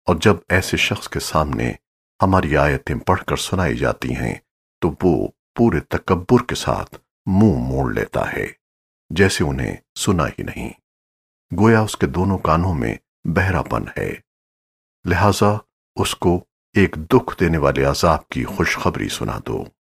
और जब ऐसे शख्स के सामने हमारी आयतें पढ़कर सुनाई जाती हैं तो वो पूरे तकब्बुर के साथ मुंह मोड़ लेता है, जैसे उन्हें सुना ही नहीं। गोया उसके दोनों कानों में बहरापन है, लिहाजा उसको एक दुख देने वाले अजाब की खुशखबरी सुना दो।